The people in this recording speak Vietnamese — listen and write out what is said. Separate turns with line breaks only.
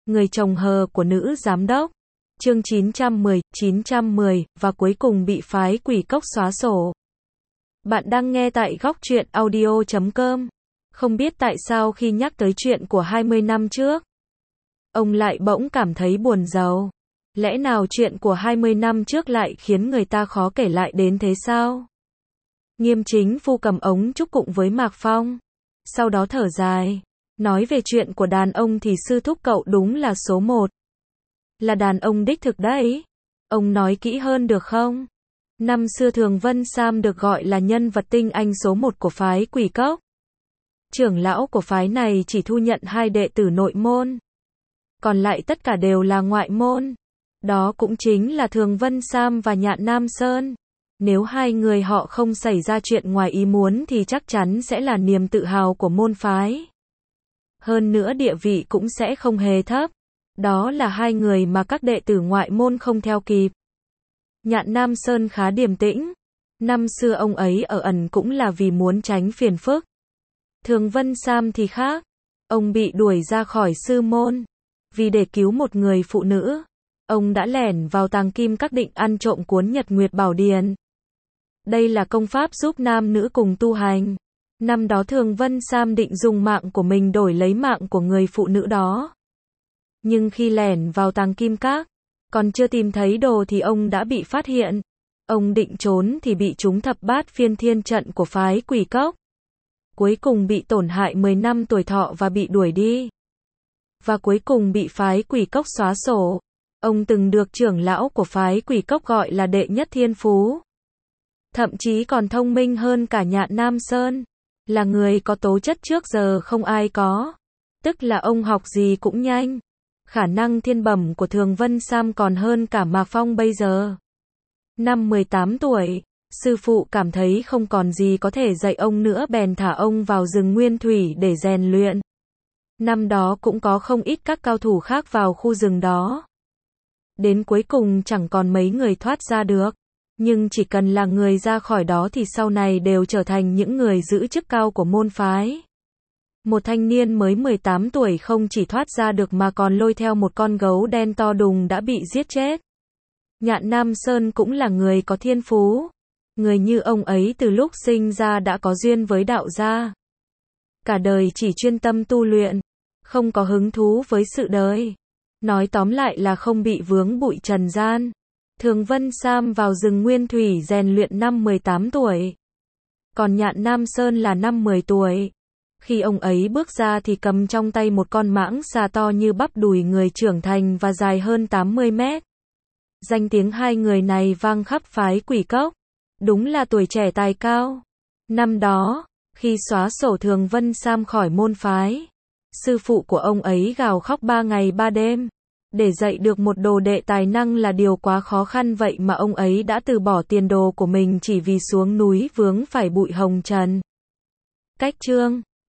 Người chồng hờ của nữ giám đốc. Chương 910, và cuối cùng bị phái quỷ cốc xóa sổ. Bạn đang nghe tại góc truyện audio.com. Không biết tại sao khi nhắc tới chuyện của 20 năm trước, ông lại bỗng cảm thấy buồn rầu. Lẽ nào chuyện của 20 năm trước lại khiến người ta khó kể lại đến thế sao? Nghiêm Chính Phu cầm ống chúc cụng với Mạc Phong. Sau đó thở dài. Nói về chuyện của đàn ông thì sư thúc cậu đúng là số 1. Là đàn ông đích thực đấy. Ông nói kỹ hơn được không? Năm xưa Thường Vân Sam được gọi là nhân vật tinh anh số 1 của phái Quỷ Cốc. Trưởng lão của phái này chỉ thu nhận 2 đệ tử nội môn. Còn lại tất cả đều là ngoại môn. Đó cũng chính là Thường Vân Sam và Nhạn Nam Sơn. Nếu hai người họ không xảy ra chuyện ngoài ý muốn thì chắc chắn sẽ là niềm tự hào của môn phái. Hơn nữa địa vị cũng sẽ không hề thấp. Đó là hai người mà các đệ tử ngoại môn không theo kịp. Nhạn Nam Sơn khá điềm tĩnh. Năm xưa ông ấy ở ẩn cũng là vì muốn tránh phiền phức. Thường Vân Sam thì khác. Ông bị đuổi ra khỏi sư môn. Vì để cứu một người phụ nữ, ông đã lẻn vào tàng kim các định ăn trộm cuốn Nhật Nguyệt Bảo Điển. Đây là công pháp giúp nam nữ cùng tu hành. Năm đó Thường Vân Sam định dùng mạng của mình đổi lấy mạng của người phụ nữ đó. Nhưng khi lẻn vào tàng kim các, còn chưa tìm thấy đồ thì ông đã bị phát hiện. Ông định trốn thì bị trúng thập bát phiên thiên trận của phái Quỷ Cốc. Cuối cùng bị tổn hại 10 năm tuổi thọ và bị đuổi đi. Và cuối cùng bị phái Quỷ Cốc xóa sổ. Ông từng được trưởng lão của phái Quỷ Cốc gọi là đệ nhất thiên phú. Thậm chí còn thông minh hơn cả Nhạn Nam Sơn. Là người có tố chất trước giờ không ai có. Tức là ông học gì cũng nhanh. Khả năng thiên bẩm của Thường Vân Sam còn hơn cả Mạc Phong bây giờ. Năm 18 tuổi, sư phụ cảm thấy không còn gì có thể dạy ông nữa bèn thả ông vào rừng nguyên thủy để rèn luyện. Năm đó cũng có không ít các cao thủ khác vào khu rừng đó. Đến cuối cùng chẳng còn mấy người thoát ra được. Nhưng chỉ cần là người ra khỏi đó thì sau này đều trở thành những người giữ chức cao của môn phái. Một thanh niên mới 18 tuổi không chỉ thoát ra được mà còn lôi theo một con gấu đen to đùng đã bị giết chết. Nhạn Nam Sơn cũng là người có thiên phú. Người như ông ấy từ lúc sinh ra đã có duyên với đạo gia. Cả đời chỉ chuyên tâm tu luyện, không có hứng thú với sự đời. Nói tóm lại là không bị vướng bụi trần gian. Thường Vân Sam vào rừng nguyên thủy rèn luyện năm 18 tuổi. Còn Nhạn Nam Sơn là năm 10 tuổi. Khi ông ấy bước ra thì cầm trong tay một con mãng xà to như bắp đùi người trưởng thành và dài hơn 80 mét. Danh tiếng hai người này vang khắp phái Quỷ Cốc. Đúng là tuổi trẻ tài cao. Năm đó, khi xóa sổ Thường Vân Sam khỏi môn phái, sư phụ của ông ấy gào khóc 3 ngày 3 đêm. Để dạy được một đồ đệ tài năng là điều quá khó khăn vậy mà ông ấy đã từ bỏ tiền đồ của mình chỉ vì xuống núi vướng phải bụi hồng trần. Cách chương